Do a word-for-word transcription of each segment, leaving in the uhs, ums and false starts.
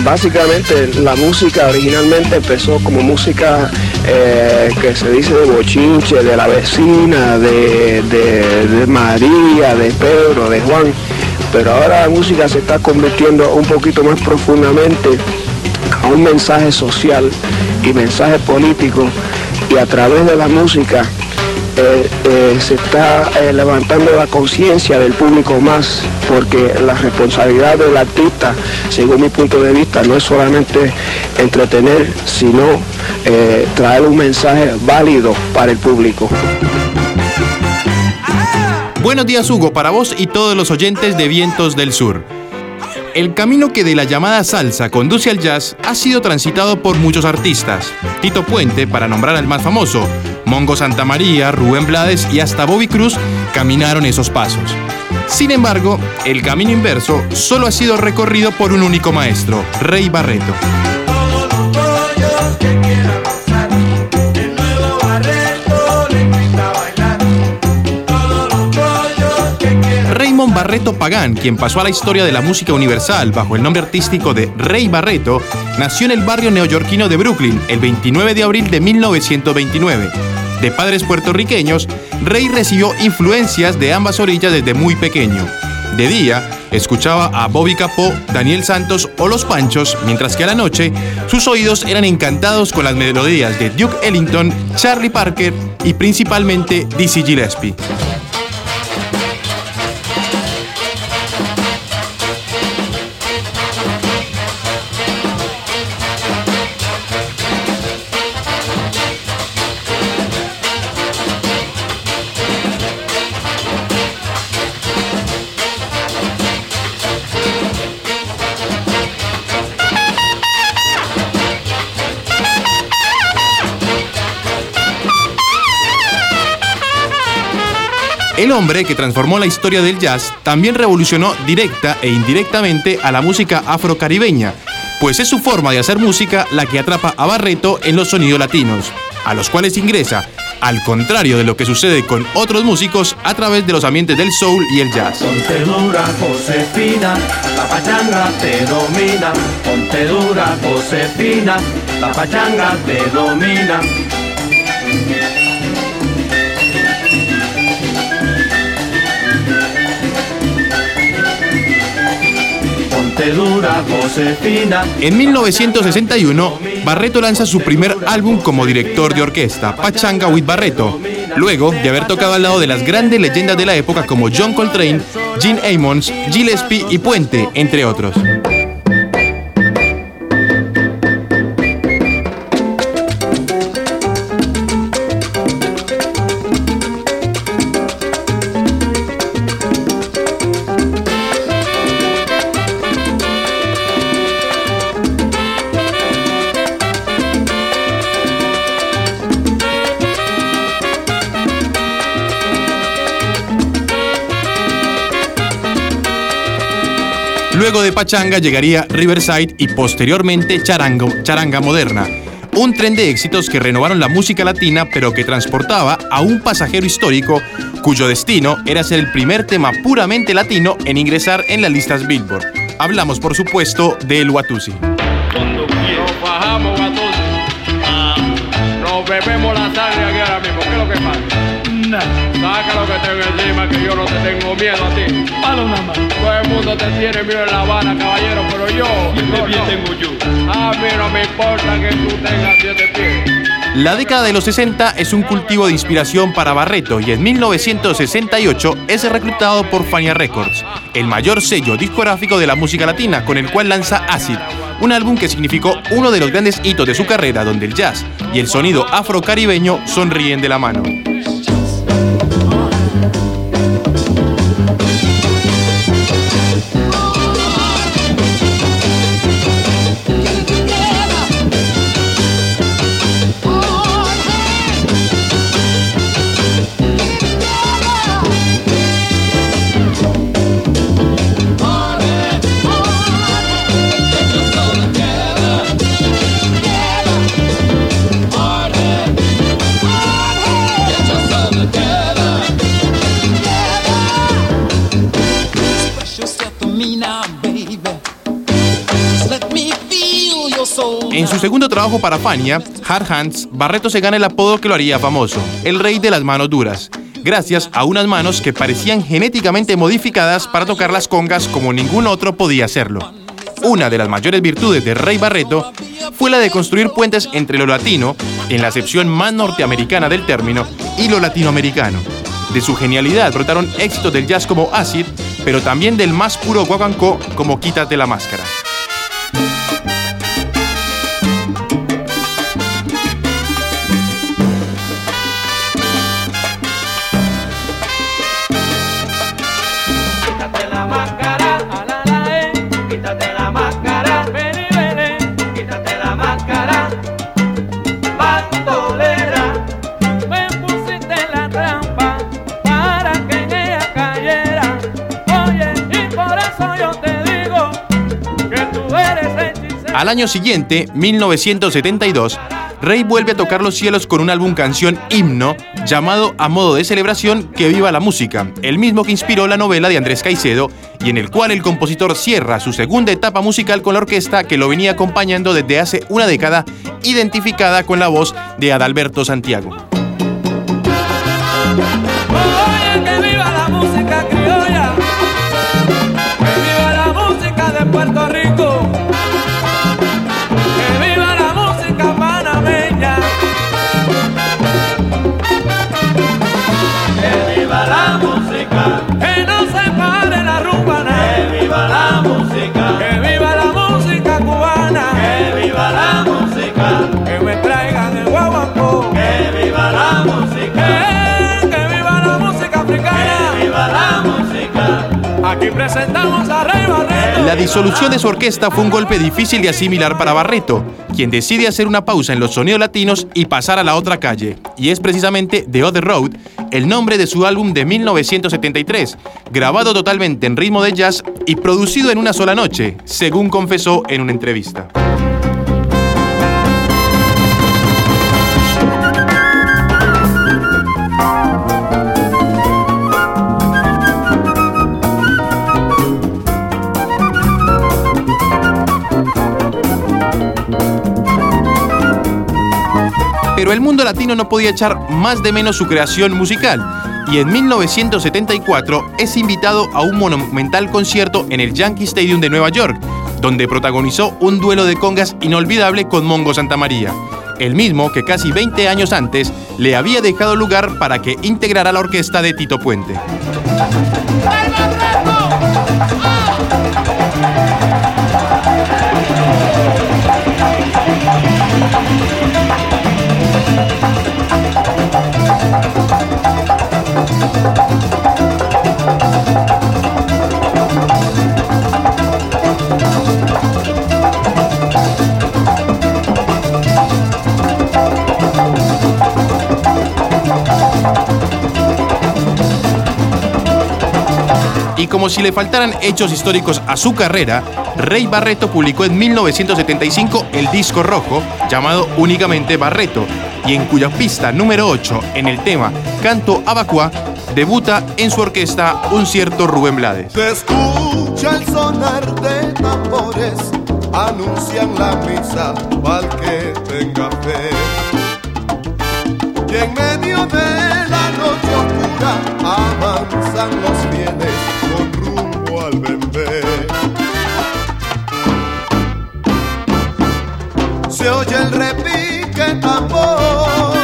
básicamente la música originalmente empezó como música eh, que se dice de bochinche, de la vecina, de, de, de María, de Pedro, de Juan, pero ahora la música se está convirtiendo un poquito más profundamente a un mensaje social y mensaje político, y a través de la música Eh, eh, se está eh, levantando la conciencia del público más, porque la responsabilidad del artista, según mi punto de vista, no es solamente entretener, sino eh, traer un mensaje válido para el público. Buenos días, Hugo, para vos y todos los oyentes de Vientos del Sur. El camino que de la llamada salsa conduce al jazz ha sido transitado por muchos artistas. Tito Puente, para nombrar al más famoso, Mongo Santamaría, Rubén Blades y hasta Bobby Cruz caminaron esos pasos. Sin embargo, el camino inverso solo ha sido recorrido por un único maestro, Rey Barreto. Raymond Barreto Pagán, quien pasó a la historia de la música universal bajo el nombre artístico de Rey Barreto, nació en el barrio neoyorquino de Brooklyn el veintinueve de abril de mil novecientos veintinueve. De padres puertorriqueños, Rey recibió influencias de ambas orillas desde muy pequeño. De día, escuchaba a Bobby Capó, Daniel Santos o Los Panchos, mientras que a la noche, sus oídos eran encantados con las melodías de Duke Ellington, Charlie Parker y principalmente Dizzy Gillespie. El hombre que transformó la historia del jazz también revolucionó directa e indirectamente a la música afrocaribeña, pues es su forma de hacer música la que atrapa a Barreto en los sonidos latinos, a los cuales ingresa, al contrario de lo que sucede con otros músicos, a través de los ambientes del soul y el jazz. Ponte dura, Josefina, la pachanga te domina. Ponte dura, Josefina, la pachanga te domina. Dura, Josefina. En mil novecientos sesenta y uno, Barreto lanza su primer álbum como director de orquesta, Pachanga with Barreto, luego de haber tocado al lado de las grandes leyendas de la época como John Coltrane, Gene Ammons, Gillespie y Puente, entre otros. Luego de Pachanga llegaría Riverside y posteriormente Charango, Charanga Moderna, un tren de éxitos que renovaron la música latina pero que transportaba a un pasajero histórico cuyo destino era ser el primer tema puramente latino en ingresar en las listas Billboard. Hablamos, por supuesto, de El Watusi. Nos bajamos, Watusi. Ah, nos bebemos la sangre aquí ahora mismo. ¿Qué es lo que pasa? Saca lo que tengo encima, que yo no te tengo miedo a ti. Palo nada más. Todo el mundo te tiene miedo en La Habana, caballero, pero yo... Siete no, pies no. tengo yo. A mí no me importa que tú tengas siete pies. La década de los sesenta es un cultivo de inspiración para Barreto y en mil novecientos sesenta y ocho es reclutado por Fania Records, el mayor sello discográfico de la música latina, con el cual lanza Acid, un álbum que significó uno de los grandes hitos de su carrera, donde el jazz y el sonido afrocaribeño sonríen de la mano. En su segundo trabajo para Fania, Hard Hands, Barreto se gana el apodo que lo haría famoso, el rey de las manos duras, gracias a unas manos que parecían genéticamente modificadas para tocar las congas como ningún otro podía hacerlo. Una de las mayores virtudes de Rey Barreto fue la de construir puentes entre lo latino, en la acepción más norteamericana del término, y lo latinoamericano. De su genialidad brotaron éxitos del jazz como Acid, pero también del más puro guaguancó como Quítate la máscara. Al año siguiente, mil novecientos setenta y dos, Rey vuelve a tocar los cielos con un álbum canción himno llamado A modo de celebración Que viva la música, el mismo que inspiró la novela de Andrés Caicedo y en el cual el compositor cierra su segunda etapa musical con la orquesta que lo venía acompañando desde hace una década, identificada con la voz de Adalberto Santiago. Oye, que viva la música criolla, que viva la música de Puerto Rico. Que no se pare la rumba, que viva la música, que viva la música cubana, que viva la música, que me traigan el guaguancó, que viva la música, que, que viva la música africana, que viva la música. Aquí presentamos a Rey Barreto. La disolución de su orquesta fue un golpe difícil de asimilar para Barreto, quien decide hacer una pausa en los sonidos latinos y pasar a la otra calle, y es precisamente The Other Road, el nombre de su álbum de mil novecientos setenta y tres, grabado totalmente en ritmo de jazz y producido en una sola noche, según confesó en una entrevista. Pero el mundo latino no podía echar más de menos su creación musical, y en mil novecientos setenta y cuatro es invitado a un monumental concierto en el Yankee Stadium de Nueva York, donde protagonizó un duelo de congas inolvidable con Mongo Santamaría, el mismo que casi veinte años antes le había dejado lugar para que integrara la orquesta de Tito Puente. Y como si le faltaran hechos históricos a su carrera, Rey Barreto publicó en mil novecientos setenta y cinco el disco rojo, llamado únicamente Barreto, y en cuya pista número ocho, en el tema Canto Abacuá, debuta en su orquesta un cierto Rubén Blades. Se escucha el sonar de tambores, anuncian la misa pa'l que tenga fe. Y en medio de la noche oscura avanzan los fieles con rumbo al bembé. Se oye el repique tambor,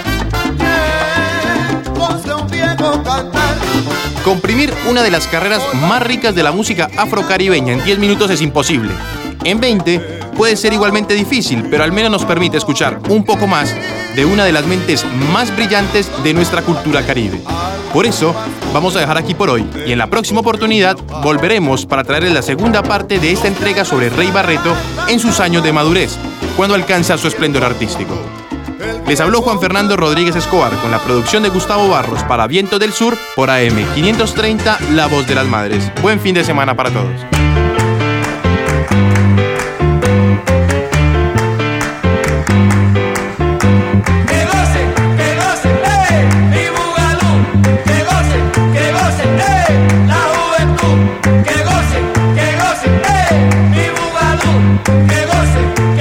ecos de un viejo cantar. Comprimir una de las carreras más ricas de la música afrocaribeña en diez minutos es imposible. En veinte puede ser igualmente difícil, pero al menos nos permite escuchar un poco más de una de las mentes más brillantes de nuestra cultura caribe. Por eso, vamos a dejar aquí por hoy y en la próxima oportunidad volveremos para traerles la segunda parte de esta entrega sobre Rey Barreto en sus años de madurez, cuando alcanza su esplendor artístico. Les habló Juan Fernando Rodríguez Escobar con la producción de Gustavo Barros para Vientos del Sur por A M quinientos treinta, La Voz de las Madres. Buen fin de semana para todos. Que gocen, que gocen, eh, mi bugalú, que gocen.